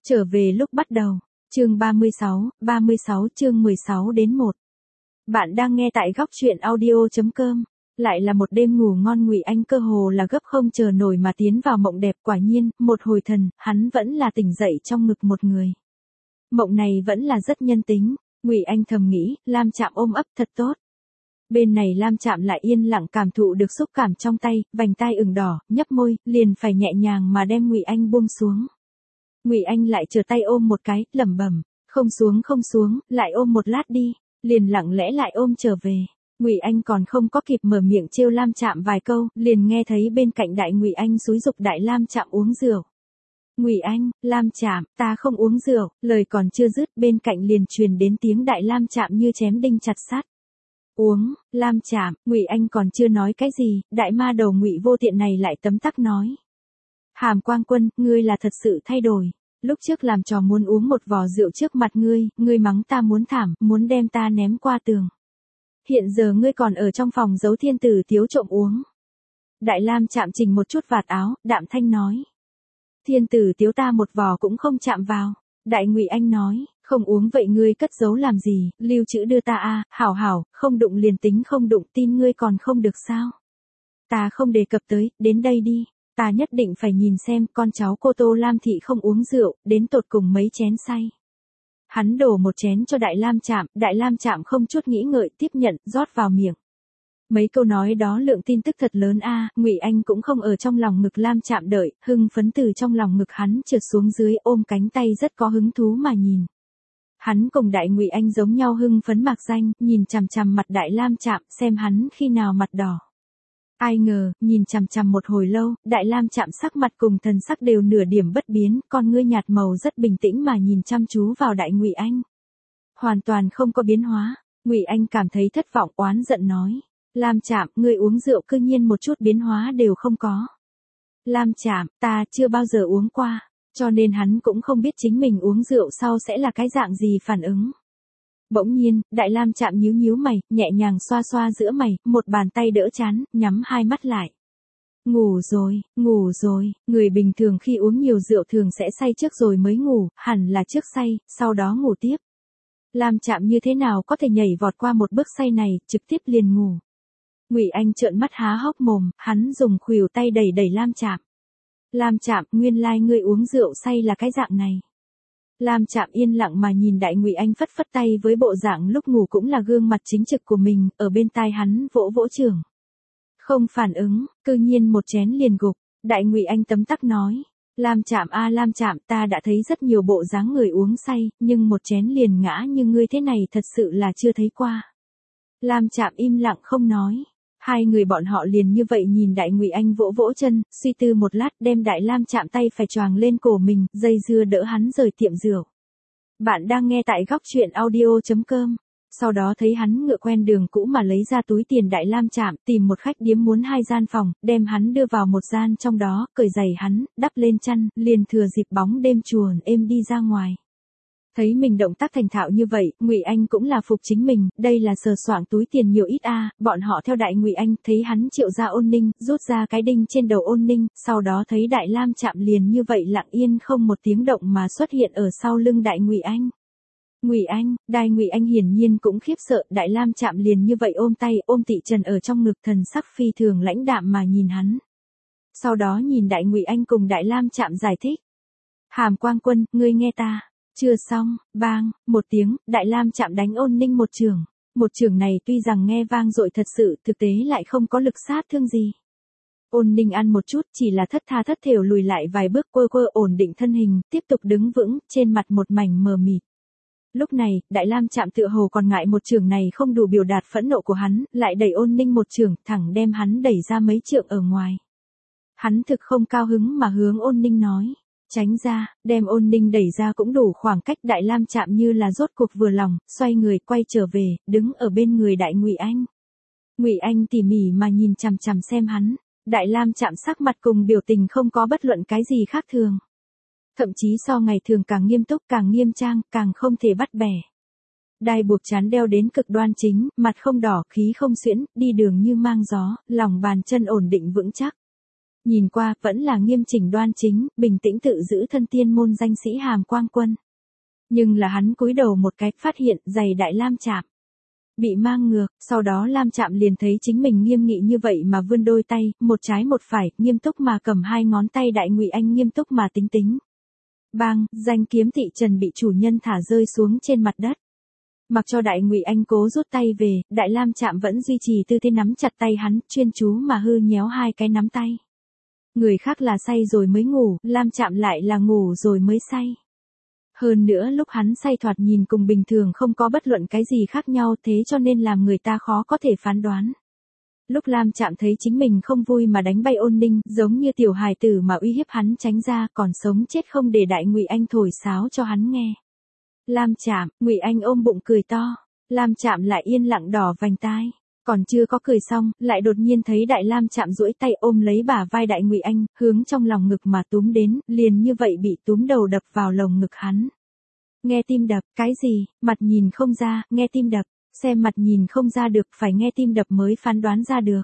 Trở về lúc bắt đầu. Chương 36 chương 16 đến 1. Bạn đang nghe tại góc truyện audio.com. Lại là một đêm ngủ ngon, Ngụy Anh cơ hồ là gấp không chờ nổi mà tiến vào mộng đẹp, quả nhiên, một hồi thần, hắn vẫn là tỉnh dậy trong ngực một người. Mộng này vẫn là rất nhân tính, Ngụy Anh thầm nghĩ, Lam Trạm ôm ấp thật tốt. Bên này Lam Trạm lại yên lặng cảm thụ được xúc cảm trong tay, vành tai ửng đỏ, nhấp môi, liền phải nhẹ nhàng mà đem Ngụy Anh buông xuống. Ngụy Anh lại trở tay ôm một cái, lẩm bẩm, không xuống, lại ôm một lát đi, liền lặng lẽ lại ôm trở về. Ngụy Anh còn không có kịp mở miệng trêu Lam Trạm vài câu, liền nghe thấy bên cạnh Đại Ngụy Anh xúi giục Đại Lam Trạm uống rượu. Ngụy Anh, Lam Trạm, ta không uống rượu, lời còn chưa dứt, bên cạnh liền truyền đến tiếng Đại Lam Trạm như chém đinh chặt sắt. Uống, Lam Trạm, Ngụy Anh còn chưa nói cái gì, đại ma đầu Ngụy Vô Tiện này lại tấm tắc nói. Hàm Quang Quân, ngươi là thật sự thay đổi. Lúc trước làm trò muốn uống một vò rượu trước mặt ngươi mắng ta muốn thảm, muốn đem ta ném qua tường. Hiện giờ ngươi còn ở trong phòng giấu thiên tử tiếu trộm uống. Đại Lam Trạm chỉnh một chút vạt áo, đạm thanh nói. Thiên tử tiếu ta một vò cũng không chạm vào. Đại Ngụy Anh nói, không uống vậy ngươi cất giấu làm gì, lưu trữ đưa ta a, hảo, không đụng liền tính không đụng, tin ngươi còn không được sao. Ta không đề cập tới, đến đây đi. Ta nhất định phải nhìn xem con cháu cô Tô Lam Thị không uống rượu, đến tột cùng mấy chén say. Hắn đổ một chén cho Đại Lam Trạm không chút nghĩ ngợi tiếp nhận, rót vào miệng. Mấy câu nói đó lượng tin tức thật lớn a. Ngụy Anh cũng không ở trong lòng ngực Lam Trạm đợi, hưng phấn từ trong lòng ngực hắn trượt xuống dưới, ôm cánh tay rất có hứng thú mà nhìn. Hắn cùng Đại Ngụy Anh giống nhau hưng phấn mạc danh, nhìn chằm chằm mặt Đại Lam Trạm xem hắn khi nào mặt đỏ. Ai ngờ, nhìn chằm chằm một hồi lâu, Đại Lam Trạm sắc mặt cùng thần sắc đều nửa điểm bất biến, con ngươi nhạt màu rất bình tĩnh mà nhìn chăm chú vào Đại Ngụy Anh. Hoàn toàn không có biến hóa. Ngụy Anh cảm thấy thất vọng, oán giận nói. Lam Trạm, ngươi uống rượu cư nhiên một chút biến hóa đều không có. Lam Trạm, ta chưa bao giờ uống qua, cho nên hắn cũng không biết chính mình uống rượu sau sẽ là cái dạng gì phản ứng. Bỗng nhiên, Đại Lam Trạm nhíu mày, nhẹ nhàng xoa xoa giữa mày, một bàn tay đỡ trán, nhắm hai mắt lại. Ngủ rồi, người bình thường khi uống nhiều rượu thường sẽ say trước rồi mới ngủ, hẳn là trước say, sau đó ngủ tiếp. Lam Trạm như thế nào có thể nhảy vọt qua một bước say này, trực tiếp liền ngủ. Ngụy Anh trợn mắt há hốc mồm, hắn dùng khuỷu tay đẩy Lam Trạm. Lam Trạm, nguyên lai ngươi uống rượu say là cái dạng này. Lam Trạm yên lặng mà nhìn Đại Ngụy Anh phất phất tay với bộ dạng lúc ngủ cũng là gương mặt chính trực của mình, ở bên tai hắn vỗ chưởng. Không phản ứng, cư nhiên một chén liền gục. Đại Ngụy Anh tấm tắc nói. Lam Trạm a, Lam Trạm, ta đã thấy rất nhiều bộ dáng người uống say, nhưng một chén liền ngã như ngươi thế này thật sự là chưa thấy qua. Lam Trạm im lặng không nói. Hai người bọn họ liền như vậy nhìn Đại Ngụy Anh vỗ chân, suy tư một lát đem Đại Lam Trạm tay phải choàng lên cổ mình, dây dưa đỡ hắn rời tiệm rượu. Bạn đang nghe tại góc truyện audio.com. Sau đó thấy hắn ngựa quen đường cũ mà lấy ra túi tiền Đại Lam Trạm, tìm một khách điếm muốn 2 gian phòng, đem hắn đưa vào một gian trong đó, cởi giày hắn, đắp lên chăn, liền thừa dịp bóng đêm chuồn êm đi ra ngoài. Thấy mình động tác thành thạo như vậy, Ngụy Anh cũng là phục chính mình, đây là sờ soạng túi tiền nhiều ít a. Bọn họ theo Đại Ngụy Anh, thấy hắn triệu ra Ôn Ninh, rút ra cái đinh trên đầu Ôn Ninh, sau đó thấy Đại Lam Trạm liền như vậy lặng yên không một tiếng động mà xuất hiện ở sau lưng Đại Ngụy Anh. Đại Ngụy Anh hiển nhiên cũng khiếp sợ, Đại Lam Trạm liền như vậy ôm Tị Trần ở trong ngực, thần sắc phi thường lãnh đạm mà nhìn hắn. Sau đó nhìn Đại Ngụy Anh cùng Đại Lam Trạm giải thích. Hàm Quang Quân, ngươi nghe ta. Chưa xong, bang, một tiếng, Đại Lam Trạm đánh Ôn Ninh một chưởng. Một chưởng này tuy rằng nghe vang dội thật sự, thực tế lại không có lực sát thương gì. Ôn Ninh ăn một chút, chỉ là thất tha thất thểu lùi lại vài bước, quơ ổn định thân hình, tiếp tục đứng vững, trên mặt một mảnh mờ mịt. Lúc này, Đại Lam Trạm tựa hồ còn ngại một chưởng này không đủ biểu đạt phẫn nộ của hắn, lại đẩy Ôn Ninh một chưởng, thẳng đem hắn đẩy ra mấy trượng ở ngoài. Hắn thực không cao hứng mà hướng Ôn Ninh nói. Tránh ra, đem Ôn Ninh đẩy ra cũng đủ khoảng cách. Đại Lam Trạm như là rốt cuộc vừa lòng, xoay người quay trở về, đứng ở bên người Đại Ngụy Anh. Ngụy Anh tỉ mỉ mà nhìn chằm chằm xem hắn, Đại Lam Trạm sắc mặt cùng biểu tình không có bất luận cái gì khác thường. Thậm chí so ngày thường càng nghiêm túc, càng nghiêm trang, càng không thể bắt bẻ. Đai buộc trán đeo đến cực đoan chính, mặt không đỏ, khí không xuyễn, đi đường như mang gió, lòng bàn chân ổn định vững chắc. Nhìn qua, vẫn là nghiêm chỉnh đoan chính, bình tĩnh tự giữ thân tiên môn danh sĩ Hàm Quang Quân. Nhưng là hắn cúi đầu một cái, phát hiện giày Đại Lam Trạm bị mang ngược, sau đó Lam Trạm liền thấy chính mình nghiêm nghị như vậy mà vươn đôi tay, một trái một phải, nghiêm túc mà cầm hai ngón tay Đại Ngụy Anh nghiêm túc mà tính tính. Bang, danh kiếm Tị Trần bị chủ nhân thả rơi xuống trên mặt đất. Mặc cho Đại Ngụy Anh cố rút tay về, Đại Lam Trạm vẫn duy trì tư thế nắm chặt tay hắn, chuyên chú mà hư nhéo hai cái nắm tay. Người khác là say rồi mới ngủ, Lam Trạm lại là ngủ rồi mới say. Hơn nữa lúc hắn say thoạt nhìn cùng bình thường không có bất luận cái gì khác nhau, thế cho nên làm người ta khó có thể phán đoán. Lúc Lam Trạm thấy chính mình không vui mà đánh bay Ôn Ninh, giống như tiểu hài tử mà uy hiếp hắn tránh ra, còn sống chết không để Đại Ngụy Anh thổi sáo cho hắn nghe. Lam Trạm, Ngụy Anh ôm bụng cười to. Lam Trạm lại yên lặng đỏ vành tai. Còn chưa có cười xong, lại đột nhiên thấy Đại Lam Trạm duỗi tay ôm lấy bả vai Đại Ngụy Anh, hướng trong lòng ngực mà túm đến, liền như vậy bị túm đầu đập vào lồng ngực hắn. Nghe tim đập, cái gì, mặt nhìn không ra, nghe tim đập, xem mặt nhìn không ra được, phải nghe tim đập mới phán đoán ra được.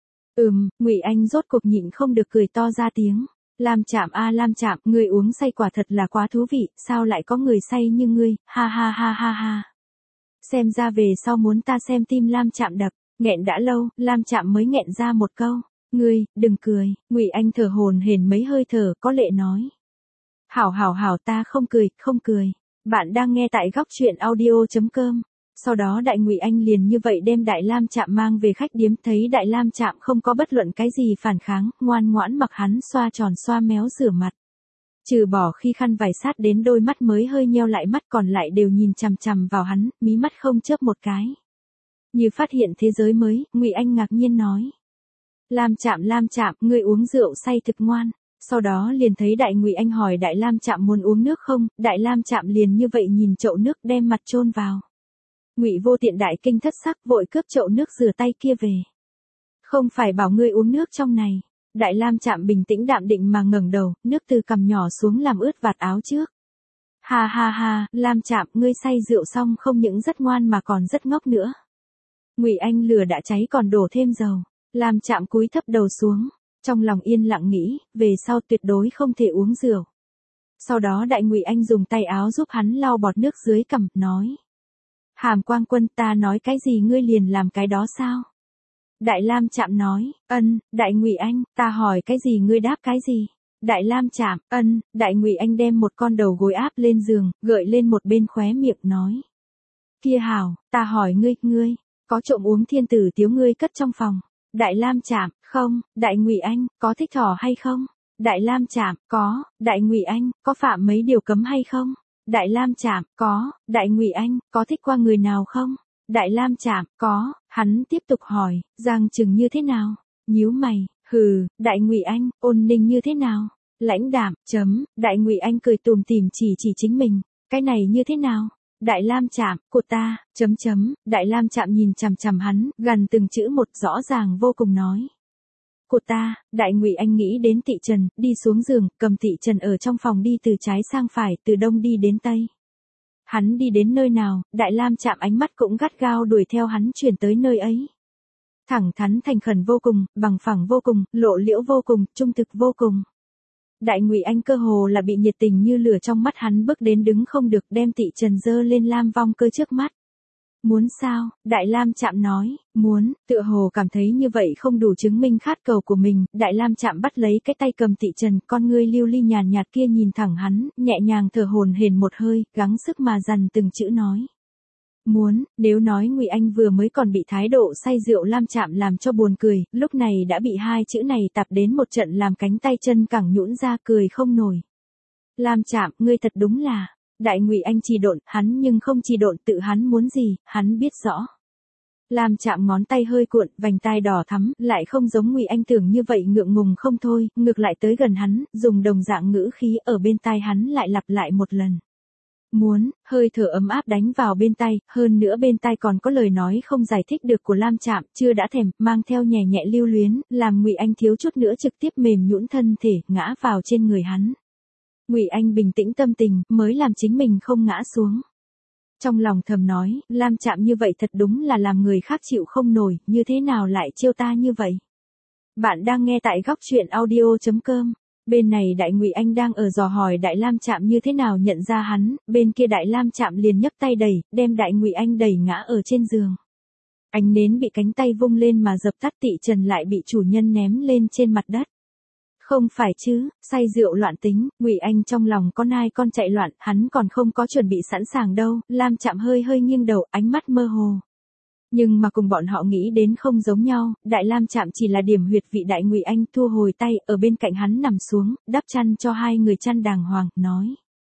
Ngụy Anh rốt cuộc nhịn không được cười to ra tiếng. Lam Trạm a Lam Trạm, ngươi uống say quả thật là quá thú vị, sao lại có người say như ngươi, ha ha ha ha ha. Xem ra về sau muốn ta xem tim Lam Trạm đập. Nghẹn đã lâu, Lam Trạm mới nghẹn ra một câu. Ngươi, đừng cười. Ngụy Anh thở hổn hển mấy hơi thở, có lệ nói. Hảo ta không cười, không cười. Bạn đang nghe tại góc truyện audio.com. Sau đó Đại Ngụy Anh liền như vậy đem Đại Lam Trạm mang về khách điếm, thấy Đại Lam Trạm không có bất luận cái gì phản kháng, ngoan ngoãn mặc hắn xoa tròn xoa méo rửa mặt. Trừ bỏ khi khăn vải sát đến đôi mắt mới hơi nheo lại mắt, còn lại đều nhìn chằm chằm vào hắn, mí mắt không chớp một cái. Như phát hiện thế giới mới, Ngụy Anh ngạc nhiên nói. Lam Trạm, ngươi uống rượu say thực ngoan. Sau đó liền thấy Đại Ngụy Anh hỏi Đại Lam Trạm muốn uống nước không, Đại Lam Trạm liền như vậy nhìn chậu nước đem mặt chôn vào. Ngụy Vô Tiện đại kinh thất sắc vội cướp chậu nước rửa tay kia về. Không phải bảo ngươi uống nước trong này. Đại Lam Trạm bình tĩnh đạm định mà ngẩng đầu, nước từ cằm nhỏ xuống làm ướt vạt áo trước. Ha ha ha, Lam Trạm, ngươi say rượu xong không những rất ngoan mà còn rất ngốc nữa. Ngụy Anh lửa đã cháy còn đổ thêm dầu. Lam Trạm cúi thấp đầu xuống, trong lòng yên lặng nghĩ, về sau tuyệt đối không thể uống rượu. Sau đó Đại Ngụy Anh dùng tay áo giúp hắn lau bọt nước dưới cằm, nói. Hàm Quang Quân, ta nói cái gì ngươi liền làm cái đó sao? Đại Lam Trạm nói, Đại Ngụy Anh, ta hỏi cái gì ngươi đáp cái gì? Đại Lam Trạm, Đại Ngụy Anh đem một con đầu gối áp lên giường, gợi lên một bên khóe miệng nói. Kia hảo, ta hỏi ngươi, có trộm uống thiên tử tiếu ngươi cất trong phòng? Đại Lam Trạm, không. Đại Ngụy Anh, có thích thỏ hay không? Đại Lam Trạm, có. Đại Ngụy Anh, có phạm mấy điều cấm hay không? Đại Lam Trạm, có. Đại Ngụy Anh, có thích qua người nào không? Đại Lam Trạm, có. Hắn tiếp tục hỏi, Giang Trừng như thế nào? Nhíu mày, hừ. Đại Ngụy Anh, Ôn Ninh như thế nào? Lãnh đạm, Đại Ngụy Anh cười tủm tỉm chỉ chính mình, cái này như thế nào? Đại Lam Trạm, của ta, Đại Lam Trạm nhìn chằm chằm hắn, gần từng chữ một, rõ ràng vô cùng nói. Của ta. Đại Ngụy Anh nghĩ đến Tị Trần, đi xuống giường, cầm Tị Trần ở trong phòng đi từ trái sang phải, từ đông đi đến tây. Hắn đi đến nơi nào, Đại Lam Trạm ánh mắt cũng gắt gao đuổi theo hắn chuyển tới nơi ấy. Thẳng thắn thành khẩn vô cùng, bằng phẳng vô cùng, lộ liễu vô cùng, trung thực vô cùng. Đại Ngụy Anh cơ hồ là bị nhiệt tình như lửa trong mắt hắn bức đến đứng không được, đem Tị Trần giơ lên Lam Vong Cơ trước mắt. Muốn sao? Đại Lam Trạm nói, muốn. Tựa hồ cảm thấy như vậy không đủ chứng minh khát cầu của mình, Đại Lam Trạm bắt lấy cái tay cầm Tị Trần, con ngươi lưu ly nhàn nhạt kia nhìn thẳng hắn, nhẹ nhàng thở hổn hển một hơi, gắng sức mà dằn từng chữ nói. Muốn. Nếu nói Ngụy Anh vừa mới còn bị thái độ say rượu Lam Trạm làm cho buồn cười, lúc này đã bị hai chữ này tạp đến một trận làm cánh tay chân cẳng nhũn ra, cười không nổi. Lam Trạm, ngươi thật đúng là. Đại Ngụy Anh trì độn, hắn nhưng không trì độn, tự hắn muốn gì, hắn biết rõ. Lam Trạm ngón tay hơi cuộn, vành tai đỏ thắm, lại không giống Ngụy Anh tưởng như vậy ngượng ngùng không thôi, ngược lại tới gần hắn, dùng đồng dạng ngữ khí ở bên tai hắn lại lặp lại một lần. Muốn, hơi thở ấm áp đánh vào bên tai, hơn nữa bên tai còn có lời nói không giải thích được của Lam Trạm, chưa đã thèm, mang theo nhẹ nhẹ lưu luyến, làm Ngụy Anh thiếu chút nữa trực tiếp mềm nhũn thân thể, ngã vào trên người hắn. Ngụy Anh bình tĩnh tâm tình, mới làm chính mình không ngã xuống. Trong lòng thầm nói, Lam Trạm như vậy thật đúng là làm người khác chịu không nổi, như thế nào lại chiêu ta như vậy? Bạn đang nghe tại góc truyện audio.com. Bên này Đại Ngụy Anh đang ở dò hỏi Đại Lam Trạm như thế nào nhận ra hắn, bên kia Đại Lam Trạm liền nhấc tay đẩy, đem Đại Ngụy Anh đẩy ngã ở trên giường. Ánh nến bị cánh tay vung lên mà dập tắt, Tị Trần lại bị chủ nhân ném lên trên mặt đất. Không phải chứ, say rượu loạn tính, Ngụy Anh trong lòng có nai con chạy loạn, hắn còn không có chuẩn bị sẵn sàng đâu. Lam Trạm hơi hơi nghiêng đầu, ánh mắt mơ hồ. Nhưng mà cùng bọn họ nghĩ đến không giống nhau, Đại Lam Trạm chỉ là điểm huyệt vị. Đại Ngụy Anh thu hồi tay, ở bên cạnh hắn nằm xuống, đắp chăn cho hai người chăn đàng hoàng, nói.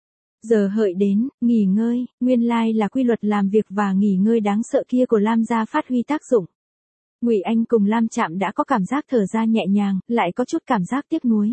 Giờ hợi đến, nghỉ ngơi, nguyên lai là quy luật làm việc và nghỉ ngơi đáng sợ kia của Lam gia phát huy tác dụng. Ngụy Anh cùng Lam Trạm đã có cảm giác thở ra nhẹ nhàng, lại có chút cảm giác tiếc nuối.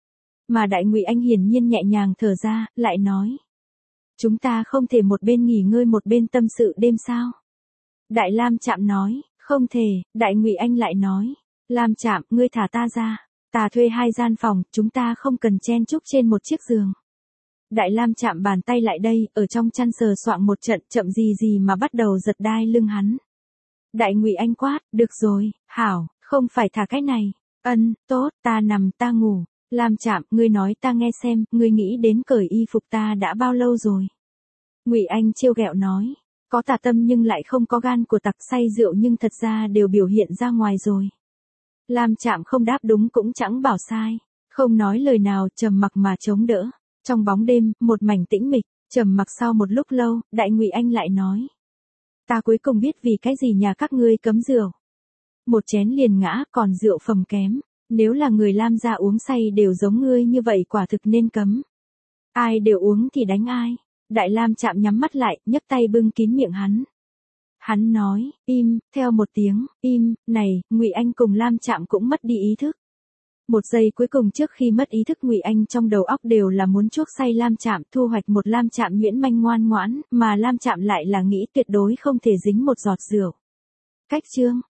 Mà Đại Ngụy Anh hiển nhiên nhẹ nhàng thở ra, lại nói. Chúng ta không thể một bên nghỉ ngơi một bên tâm sự đêm sao? Đại Lam Trạm nói, không thể. Đại Ngụy Anh lại nói. Lam Trạm, ngươi thả ta ra. Ta thuê 2 gian phòng, chúng ta không cần chen chúc trên một chiếc giường. Đại Lam Trạm bàn tay lại đây, ở trong chăn sờ soạng một trận, chậm gì mà bắt đầu giật đai lưng hắn. Đại Ngụy Anh quát, được rồi, hảo, không phải thả cái này. Tốt, ta nằm ta ngủ. Lam Trạm, ngươi nói ta nghe xem, ngươi nghĩ đến cởi y phục ta đã bao lâu rồi? Ngụy Anh trêu ghẹo nói, có tà tâm nhưng lại không có gan của tặc, say rượu nhưng thật ra đều biểu hiện ra ngoài rồi. Lam Trạm không đáp đúng cũng chẳng bảo sai, không nói lời nào, trầm mặc mà chống đỡ. Trong bóng đêm, một mảnh tĩnh mịch, trầm mặc sau một lúc lâu, Đại Ngụy Anh lại nói. Ta cuối cùng biết vì cái gì nhà các ngươi cấm rượu. Một chén liền ngã, còn rượu phẩm kém. Nếu là người Lam gia uống say đều giống ngươi như vậy quả thực nên cấm. Ai đều uống thì đánh ai. Đại Lam Trạm nhắm mắt lại, nhấc tay bưng kín miệng hắn. Hắn nói, im, theo một tiếng, im, này, Ngụy Anh cùng Lam Trạm cũng mất đi ý thức. Một giây cuối cùng trước khi mất ý thức, Ngụy Anh trong đầu óc đều là muốn chuốc say Lam Trạm, thu hoạch một Lam Trạm nhuyễn manh ngoan ngoãn, mà Lam Trạm lại là nghĩ tuyệt đối không thể dính một giọt rượu. Cách chương